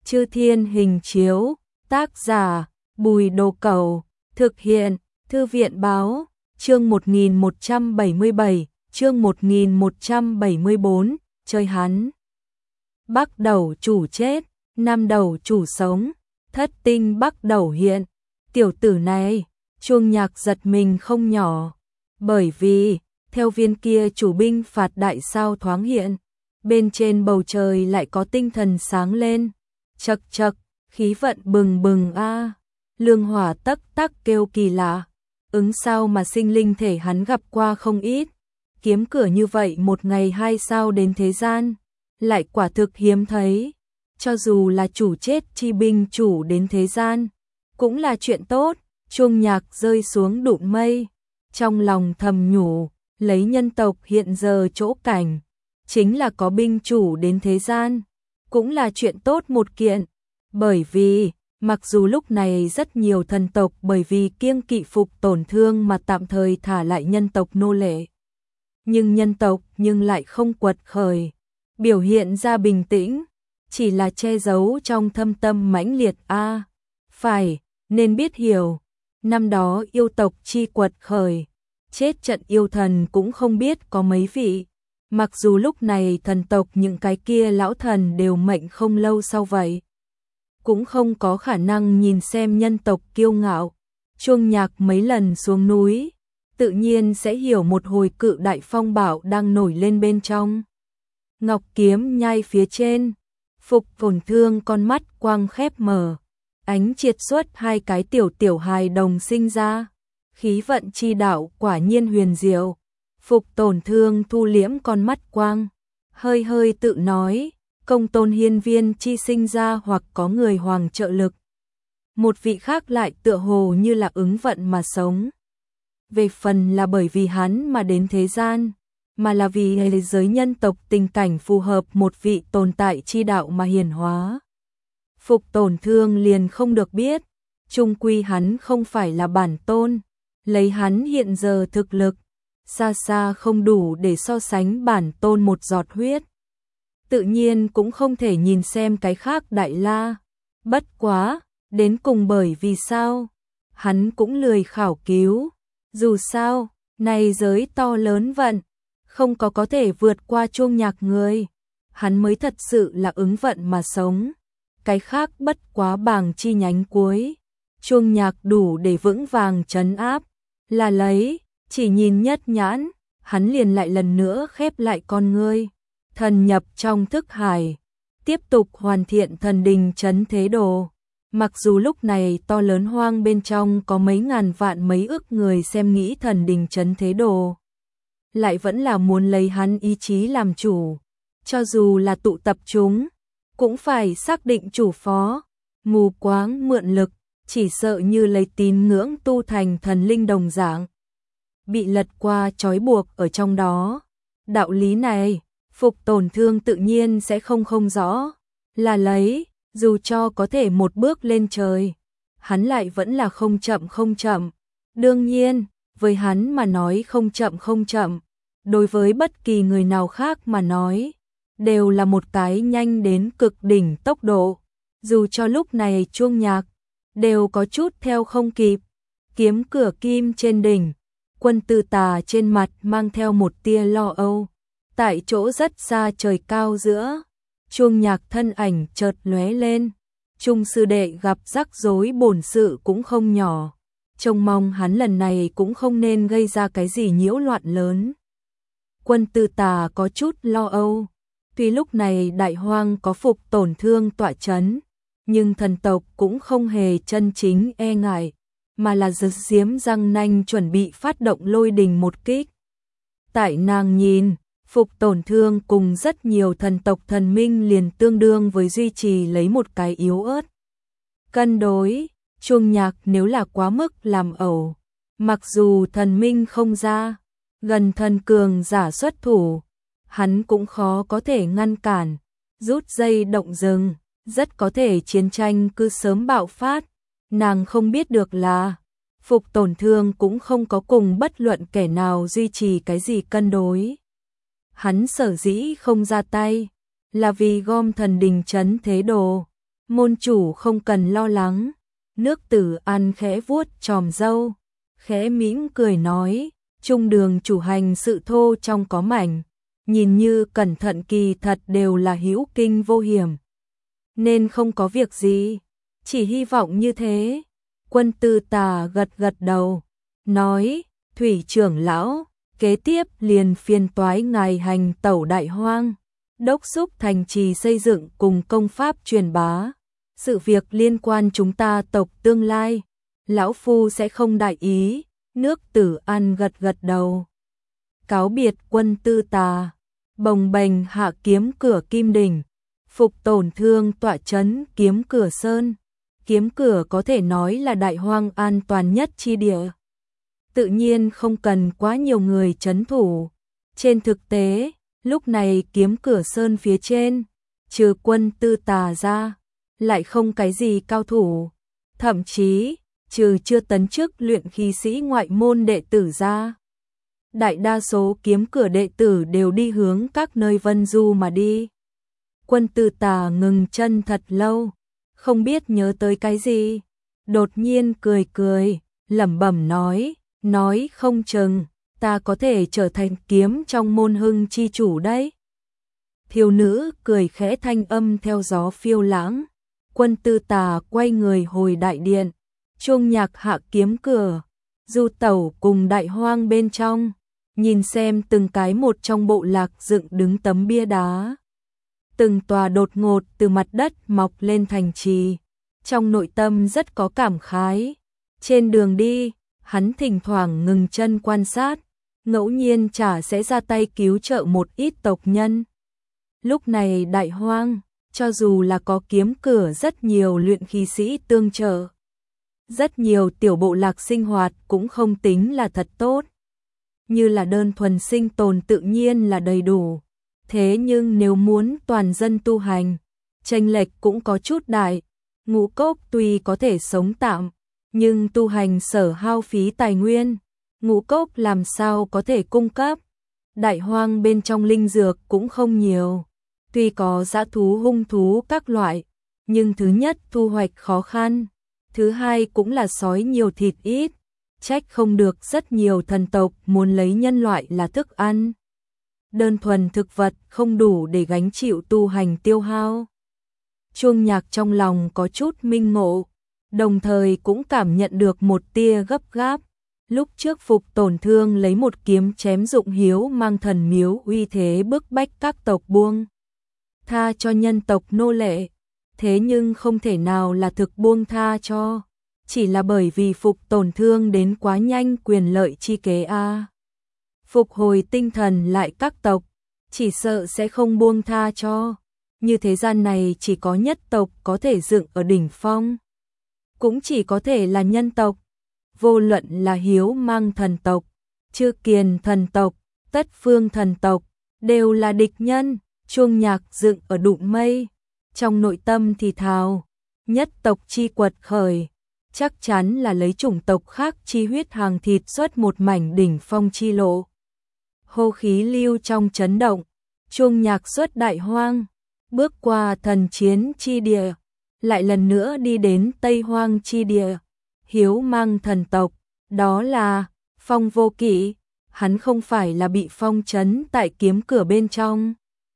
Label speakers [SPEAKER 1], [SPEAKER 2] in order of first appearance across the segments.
[SPEAKER 1] Chư Thiên Hình Chiếu, tác giả Bùi Đồ Cẩu, thực hiện Thư viện Báo, chương 1177, chương 1174, chơi hắn. Bắc Đầu chủ chết, Nam Đầu chủ sống, thất tinh Bắc Đầu hiện. Tiểu tử này, Chuông Nhạc giật mình không nhỏ, bởi vì, theo viên kia chủ binh phạt đại sao thoáng hiện, bên trên bầu trời lại có tinh thần sáng lên, chậc chậc, khí vận bừng bừng a. Lương Hỏa tắc tắc kêu kỳ lạ, ứng sao mà sinh linh thể hắn gặp qua không ít, kiếm cửa như vậy một ngày hai sao đến thế gian, lại quả thực hiếm thấy, cho dù là chủ chết chi binh chủ đến thế gian, cũng là chuyện tốt. Chuông Nhạc rơi xuống đụn mây, trong lòng thầm nhủ, lấy nhân tộc hiện giờ chỗ cảnh, chính là có binh chủ đến thế gian, cũng là chuyện tốt một kiện, bởi vì, mặc dù lúc này rất nhiều thần tộc bởi vì kiêng kỵ Phục Tổn Thương mà tạm thời thả lại nhân tộc nô lệ, nhưng nhân tộc lại không quật khởi, biểu hiện ra bình tĩnh, chỉ là che giấu trong thâm tâm mãnh liệt a. Phải, nên biết hiểu, năm đó yêu tộc chi quật khởi, chết trận yêu thần cũng không biết có mấy vị, mặc dù lúc này thần tộc những cái kia lão thần đều mệnh không lâu sau vậy, cũng không có khả năng nhìn xem nhân tộc kiêu ngạo. Chuông Nhạc mấy lần xuống núi, tự nhiên sẽ hiểu một hồi cự đại phong bạo đang nổi lên bên trong. Ngọc kiếm nhai phía trên, Phục Tổn Thương con mắt quang khép mở, ánh triệt xuất hai cái tiểu hài đồng sinh ra, khí vận chi đạo quả nhiên huyền diệu. Phục Tổn Thương thu liễm con mắt quang, hơi tự nói, công tôn hiên viên chi sinh ra hoặc có người hoàng trợ lực. Một vị khác lại tựa hồ như là ứng vận mà sống. Về phần là bởi vì hắn mà đến thế gian, mà là vì giới nhân tộc tình cảnh phù hợp một vị tồn tại chi đạo mà hiển hóa. Phục Tổn Thương liền không được biết, chung quy hắn không phải là bản tôn, lấy hắn hiện giờ thực lực, xa xa không đủ để so sánh bản tôn một giọt huyết. Tự nhiên cũng không thể nhìn xem cái khác đại la, bất quá, đến cùng bởi vì sao, hắn cũng lười khảo cứu, dù sao, này giới to lớn vận, không có thể vượt qua Chuông Nhạc người, hắn mới thật sự là ứng vận mà sống, cái khác bất quá bảng chi nhánh cuối, Chuông Nhạc đủ để vững vàng trấn áp, là lấy, chỉ nhìn nhất nhãn, hắn liền lại lần nữa khép lại con ngươi, thần nhập trong thức hải, tiếp tục hoàn thiện thần đình trấn thế đồ. Mặc dù lúc này to lớn hoang bên trong có mấy ngàn vạn mấy ức người xem nghĩ thần đình trấn thế đồ, lại vẫn là muốn lấy hắn ý chí làm chủ, cho dù là tụ tập chúng, cũng phải xác định chủ phó, mù quáng mượn lực, chỉ sợ như lấy tín ngưỡng tu thành thần linh đồng dạng, bị lật qua trói buộc ở trong đó. Đạo lý này, Phục Tổn Thương tự nhiên sẽ không rõ, là lấy, dù cho có thể một bước lên trời, hắn lại vẫn là không chậm. Đương nhiên, với hắn mà nói không chậm, đối với bất kỳ người nào khác mà nói, đều là một cái nhanh đến cực đỉnh tốc độ, dù cho lúc này Chuông Nhạc, đều có chút theo không kịp, kiếm cửa kim trên đỉnh, Quân Tư Tà trên mặt mang theo một tia lo âu, tại chỗ rất xa trời cao giữa, Chuông Nhạc thân ảnh chợt lóe lên, Trung sư đệ gặp rắc rối bổn sự cũng không nhỏ, trông mong hắn lần này cũng không nên gây ra cái gì nhiễu loạn lớn. Quân Tư Tà có chút lo âu, tuy lúc này đại hoang có Phục Tổn Thương tọa chấn, nhưng thần tộc cũng không hề chân chính e ngại, mà là giật giếm răng nanh chuẩn bị phát động lôi đình một kích. Tại nàng nhìn, Phục Tổn Thương cùng rất nhiều thần tộc thần minh liền tương đương với duy trì lấy một cái yếu ớt cân đối. Chuông Nhạc nếu là quá mức làm ẩu, mặc dù thần minh không ra, gần thần cường giả xuất thủ, hắn cũng khó có thể ngăn cản, rút dây động rừng, rất có thể chiến tranh cứ sớm bạo phát. Nàng không biết được là, Phục Tổn Thương cũng không có cùng bất luận kẻ nào duy trì cái gì cân đối. Hắn sở dĩ không ra tay, là vì gom thần đình trấn thế đồ, Môn chủ không cần lo lắng. Nước Tử An khẽ vuốt chòm râu, khẽ mỉm cười nói, trung đường chủ hành sự thô trong có mảnh, nhìn như cẩn thận kỳ thật đều là hữu kinh vô hiểm. Nên không có việc gì, chỉ hy vọng như thế. Quân Tư Tà gật gật đầu, nói, Thủy trưởng lão, kế tiếp liền phiền toái ngài hành tẩu Đại Hoang, đốc thúc thành trì xây dựng cùng công pháp truyền bá. Sự việc liên quan chúng ta tộc tương lai, lão phu sẽ không đại ý. Nước Tử An gật gật đầu. Cáo biệt Quân Tư Tà, bồng bềnh hạ kiếm cửa Kim Đỉnh, Phục Tổn Thương tọa trấn kiếm cửa Sơn. Kiếm cửa có thể nói là Đại Hoang an toàn nhất chi địa. Tự nhiên không cần quá nhiều người trấn thủ. Trên thực tế, lúc này kiếm cửa Sơn phía trên, trừ Quân Tư Tà ra, lại không cái gì cao thủ. Thậm chí, trừ chưa tấn chức luyện khí sĩ ngoại môn đệ tử ra, đại đa số kiếm cửa đệ tử đều đi hướng các nơi vân du mà đi. Quân Tư Tà ngừng chân thật lâu, không biết nhớ tới cái gì, đột nhiên cười cười, lẩm bẩm nói không chừng ta có thể trở thành kiếm trong môn hưng chi chủ đấy. Thiếu nữ cười khẽ, thanh âm theo gió phiêu lãng. Quân Tư Tà quay người hồi đại điện, chuông nhạc hạ kiếm cửa, du tẩu cùng Đại Hoang bên trong, nhìn xem từng cái một trong bộ lạc dựng đứng tấm bia đá. Từng tòa đột ngột từ mặt đất mọc lên thành trì, trong nội tâm rất có cảm khái. Trên đường đi, hắn thỉnh thoảng ngừng chân quan sát, ngẫu nhiên chả sẽ ra tay cứu trợ một ít tộc nhân. Lúc này Đại Hoang, cho dù là có kiếm cửa rất nhiều luyện khí sĩ tương trợ, rất nhiều tiểu bộ lạc sinh hoạt cũng không tính là thật tốt. Như là đơn thuần sinh tồn tự nhiên là đầy đủ. Thế nhưng nếu muốn toàn dân tu hành, chênh lệch cũng có chút đại. Ngũ cốc tuy có thể sống tạm, nhưng tu hành sở hao phí tài nguyên, ngũ cốc làm sao có thể cung cấp. Đại Hoang bên trong linh dược cũng không nhiều. Tuy có dã thú hung thú các loại, nhưng thứ nhất thu hoạch khó khăn, thứ hai cũng là sói nhiều thịt ít, trách không được rất nhiều thần tộc muốn lấy nhân loại là thức ăn. Đơn thuần thực vật không đủ để gánh chịu tu hành tiêu hao. Chuông nhạc trong lòng có chút minh ngộ, đồng thời cũng cảm nhận được một tia gấp gáp. Lúc trước Phục Tổn Thương lấy một kiếm chém Dụng Hiếu mang thần miếu uy thế bức bách các tộc buông tha cho nhân tộc nô lệ, thế nhưng không thể nào là thực buông tha cho, chỉ là bởi vì Phục Tổn Thương đến quá nhanh quyền lợi chi kế a. Phục hồi tinh thần lại các tộc, chỉ sợ sẽ không buông tha cho. Như thế gian này chỉ có nhất tộc có thể dựng ở đỉnh phong, cũng chỉ có thể là nhân tộc. Vô luận là Hiếu Mang thần tộc, Chư Kiền thần tộc, Tất Phương thần tộc, đều là địch nhân. Chuông nhạc dựng ở đụng mây, trong nội tâm thì thào, nhất tộc chi quật khởi, chắc chắn là lấy chủng tộc khác chi huyết hàng thịt xuất một mảnh đỉnh phong chi lộ. Hô khí lưu trong chấn động, chuông nhạc xuất Đại Hoang, bước qua thần chiến chi địa, lại lần nữa đi đến Tây Hoang chi địa. Hiếu Mang thần tộc, đó là Phong Vô Kỵ, hắn không phải là bị phong trấn tại kiếm cửa bên trong,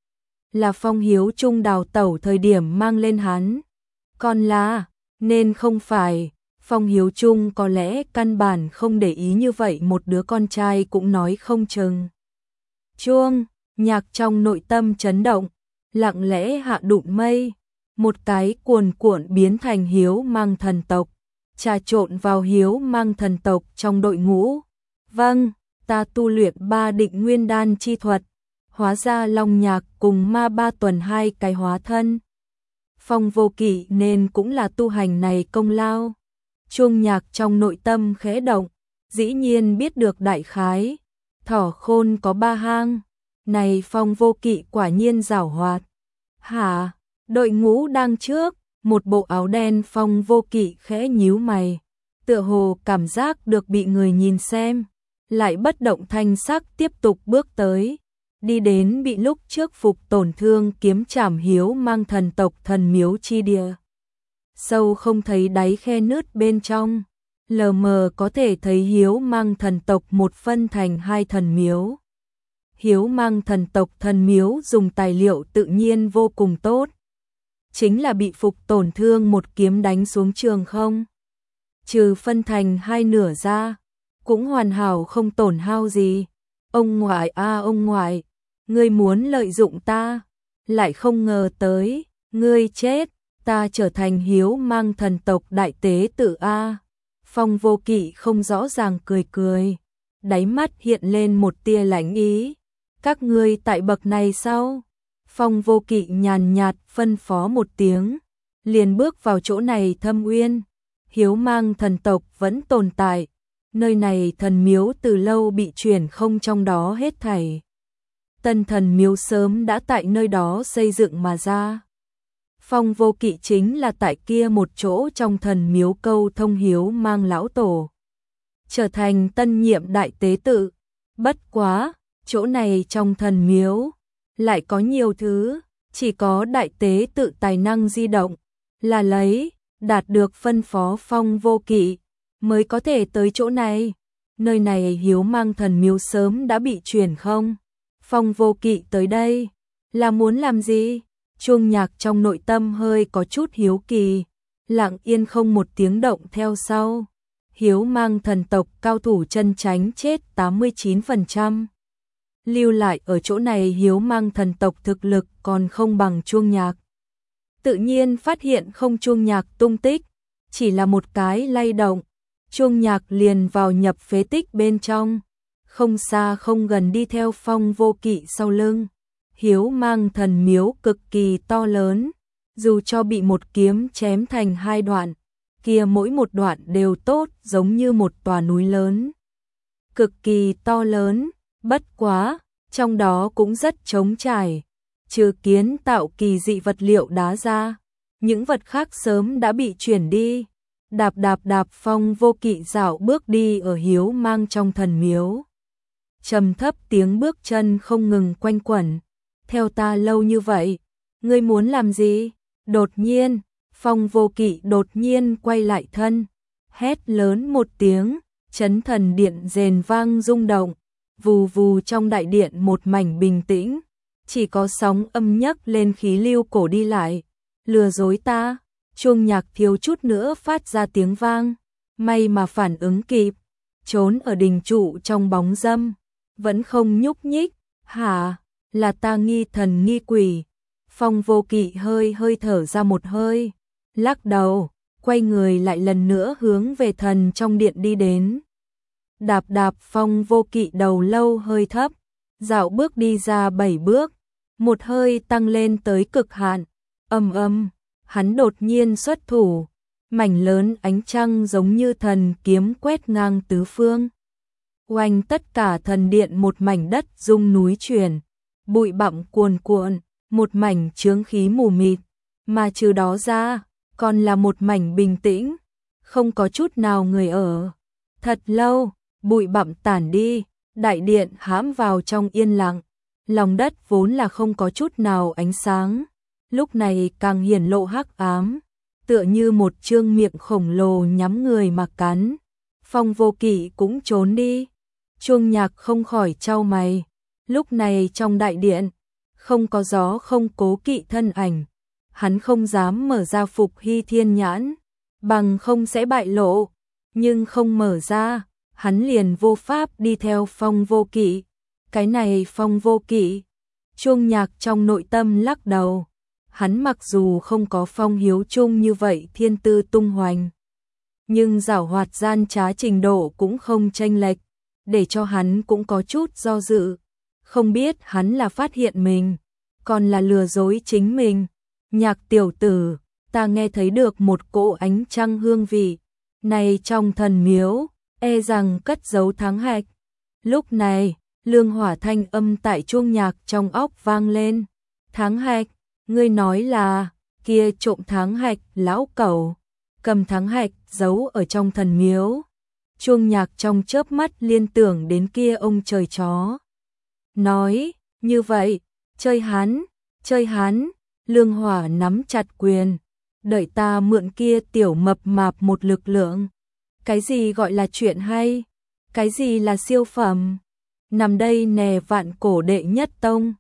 [SPEAKER 1] là Phong Hiếu Trung đào tẩu thời điểm mang lên hắn. Còn là, nên không phải, Phong Hiếu Trung có lẽ căn bản không để ý như vậy một đứa con trai cũng nói không chừng. Chuông nhạc trong nội tâm chấn động, lặng lẽ hạ đụng mây, một cái cuồn cuộn biến thành Hiếu Mang thần tộc, trà trộn vào Hiếu Mang thần tộc trong đội ngũ. Vâng, ta tu luyện 3 định nguyên đan chi thuật, hóa ra Long Nhạc cùng Ma Ba Tuần hai cái hóa thân. Phong Vô Kỵ nên cũng là tu hành này công lao. Chuông nhạc trong nội tâm khẽ động, dĩ nhiên biết được đại khái. Thỏ khôn có 3 hang, này Phong Vô Kỵ quả nhiên giảo hoạt. Hả, đội ngũ đang trước, một bộ áo đen Phong Vô Kỵ khẽ nhíu mày, tựa hồ cảm giác được bị người nhìn xem, lại bất động thanh sắc tiếp tục bước tới, đi đến bị lúc trước Phục Tổn Thương kiếm chảm Hiếu Mang thần tộc thần miếu chi địa. sâu không thấy đáy khe nứt bên trong, lờ mờ có thể thấy Hiếu Mang thần tộc một phân thành hai thần miếu. Hiếu Mang thần tộc thần miếu dùng tài liệu tự nhiên vô cùng tốt, chính là bị Phục tổn thương một kiếm đánh xuống trường không. Trừ phân thành hai nửa ra, cũng hoàn hảo không tổn hao gì. Ông ngoại ông ngoại, ngươi muốn lợi dụng ta, lại không ngờ tới, ngươi chết, ta trở thành Hiếu Mang thần tộc đại tế tự a. Phong Vô Kỵ không rõ ràng cười cười, đáy mắt hiện lên một tia lãnh ý. Các ngươi tại bậc này sao? Phong Vô Kỵ nhàn nhạt phân phó một tiếng, liền bước vào chỗ này thâm uyên. Hiếu Mang thần tộc vẫn tồn tại, nơi này thần miếu từ lâu bị chuyển không trong đó hết thảy. Tân thần miếu sớm đã tại nơi đó xây dựng mà ra. Phong Vô Kỵ chính là tại kia một chỗ trong thần miếu câu thông Hiếu Mang lão tổ, trở thành tân nhiệm đại tế tự. Bất quá, chỗ này trong thần miếu lại có nhiều thứ, chỉ có đại tế tự tài năng di động, là lấy, đạt được phân phó Phong Vô Kỵ mới có thể tới chỗ này. Nơi này Hiếu Mang thần miếu sớm đã bị chuyển không. Phong Vô Kỵ tới đây là muốn làm gì? Chuông Nhạc trong nội tâm hơi có chút hiếu kỳ, lặng yên không một tiếng động theo sau. Hiếu Mang thần tộc cao thủ chân chánh chết 89%. Lưu lại ở chỗ này Hiếu Mang thần tộc thực lực còn không bằng Chuông Nhạc. Tự nhiên phát hiện không Chuông Nhạc tung tích, chỉ là một cái lay động, Chuông Nhạc liền vào nhập phế tích bên trong, không xa không gần đi theo Phong Vô Kỵ sau lưng. Hiếu Mang thần miếu cực kỳ to lớn, dù cho bị một kiếm chém thành hai đoạn, kia mỗi một đoạn đều tốt giống như một tòa núi lớn. Cực kỳ to lớn, bất quá, trong đó cũng rất trống trải, trừ kiến tạo kỳ dị vật liệu đá ra, những vật khác sớm đã bị chuyển đi. Đạp đạp đạp Phong Vô Kỵ dạo bước đi ở Hiếu Mang trong thần miếu. Trầm thấp tiếng bước chân không ngừng quanh quẩn. Theo ta lâu như vậy, ngươi muốn làm gì? Đột nhiên, Phong Vô Kỵ đột nhiên quay lại thân, hét lớn một tiếng, chấn thần điện rền vang rung động, vù vù trong đại điện một mảnh bình tĩnh, chỉ có sóng âm nhấc lên khí lưu cổ đi lại. Lừa dối ta? Chuông Nhạc thiếu chút nữa phát ra tiếng vang, may mà phản ứng kịp, trốn ở đình trụ trong bóng râm, vẫn không nhúc nhích. Hả? Là ta nghi thần nghi quỷ. Phong Vô Kỵ hơi thở ra một hơi, lắc đầu, quay người lại lần nữa hướng về thần trong điện đi đến. Đạp đạp Phong Vô Kỵ đầu lâu hơi thấp, dạo bước đi ra 7 bước, một hơi tăng lên tới cực hạn. Hắn đột nhiên xuất thủ, mảnh lớn ánh trăng giống như thần kiếm quét ngang tứ phương. Oanh, tất cả thần điện một mảnh đất rung núi chuyển, bụi bặm cuồn cuộn, một mảnh chướng khí mù mịt, mà trừ đó ra, còn là một mảnh bình tĩnh, không có chút nào người ở. Thật lâu, bụi bặm tản đi, đại điện hãm vào trong yên lặng, lòng đất vốn là không có chút nào ánh sáng, lúc này càng hiển lộ hắc ám, tựa như một trương miệng khổng lồ nhắm người mà cắn. Phong Vô Kỵ cũng trốn đi. Chuông Nhạc không khỏi chau mày, lúc này trong đại điện, không có gió không Cố Kỵ thân ảnh, hắn không dám mở ra Phục Hy Thiên Nhãn, bằng không sẽ bại lộ, nhưng không mở ra, hắn liền vô pháp đi theo Phong Vô Kỵ. Cái này Phong Vô Kỵ, Chuông Nhạc trong nội tâm lắc đầu, hắn mặc dù không có Phong Hiếu Trung như vậy thiên tư tung hoành, nhưng giảo hoạt gian trá trình độ cũng không chênh lệch, để cho hắn cũng có chút do dự, không biết hắn là phát hiện mình, còn là lừa dối chính mình. Nhạc tiểu tử, ta nghe thấy được một cỗ ánh trăng hương vị, này trong thần miếu, e rằng cất giấu thắng hạch. Lúc này, lương hỏa thanh âm tại Chuông Nhạc trong óc vang lên. Thắng hạch, ngươi nói là, kia trộm thắng hạch, lão cẩu, cầm thắng hạch, giấu ở trong thần miếu. Chuông Nhạc trong chớp mắt liên tưởng đến kia ông trời chó. Nói, như vậy, chơi hắn, lương hỏa nắm chặt quyền, đợi ta mượn kia tiểu mập mạp một lực lượng. Cái gì gọi là chuyện hay? Cái gì là siêu phẩm? Nằm đây nè vạn cổ đệ nhất tông,